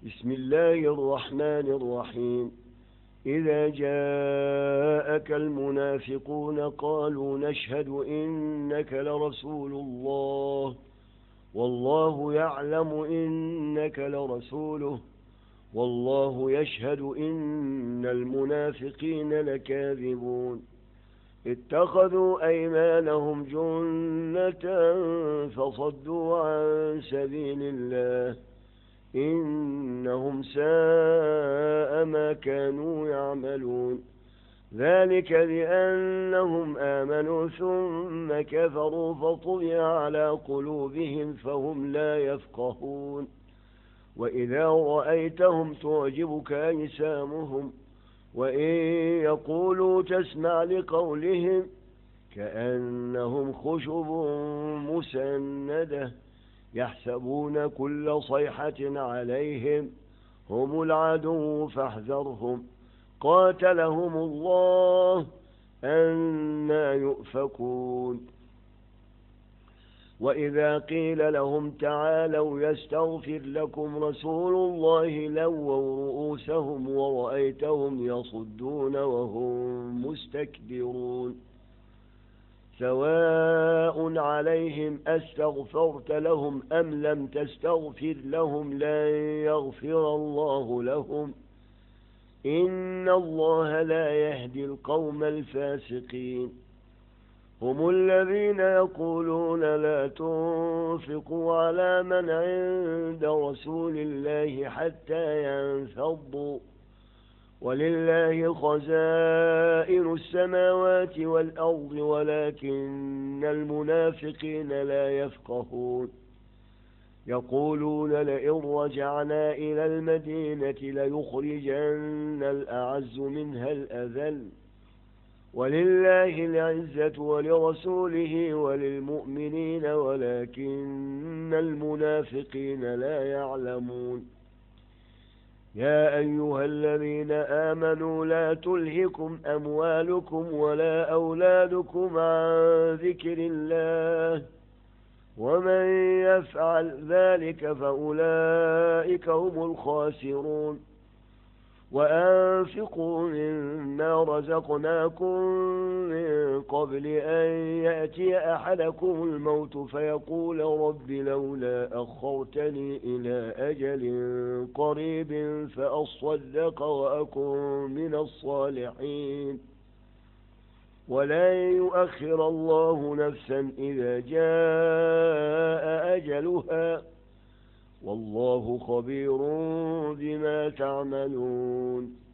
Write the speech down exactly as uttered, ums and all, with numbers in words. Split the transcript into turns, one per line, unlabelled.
بسم الله الرحمن الرحيم. إذا جاءك المنافقون قالوا نشهد إنك لرسول الله والله يعلم إنك لرسوله والله يشهد إن المنافقين لكاذبون. اتخذوا أيمانهم جنة فصدوا عن سبيل الله إنهم ساء ما كانوا يعملون. ذلك بأنهم آمنوا ثم كفروا فطبع على قلوبهم فهم لا يفقهون. وإذا رأيتهم تعجبك أجسامهم وإن يقولوا تسمع لقولهم كأنهم خشب مسندة يحسبون كل صيحة عليهم هم العدو فاحذرهم قاتلهم الله أنى يؤفكون. وإذا قيل لهم تعالوا يستغفر لكم رسول الله لووا رؤوسهم ورأيتهم يصدون وهم مستكبرون. سواء عليهم أستغفرت لهم أم لم تستغفر لهم لن يغفر الله لهم إن الله لا يهدي القوم الفاسقين. هم الذين يقولون لا تنفقوا على من عند رسول الله حتى ينفضوا ولله خزائن السماوات والأرض ولكن المنافقين لا يفقهون. يقولون لئن رجعنا إلى المدينة ليخرجن الأعز منها الأذل ولله العزة ولرسوله وللمؤمنين ولكن المنافقين لا يعلمون. يا أيها الذين آمنوا لا تلهكم أموالكم ولا أولادكم عن ذكر الله ومن يفعل ذلك فأولئك هم الخاسرون. وأنفقوا مما رزقناكم من قبل أن يأتي أحدكم الموت فيقول رب لولا أخرتني إلى أجل قريب فأصدق وأكن من الصالحين ولن يؤخر الله نفسا إذا جاء أجلها والله خبير بما تعملون.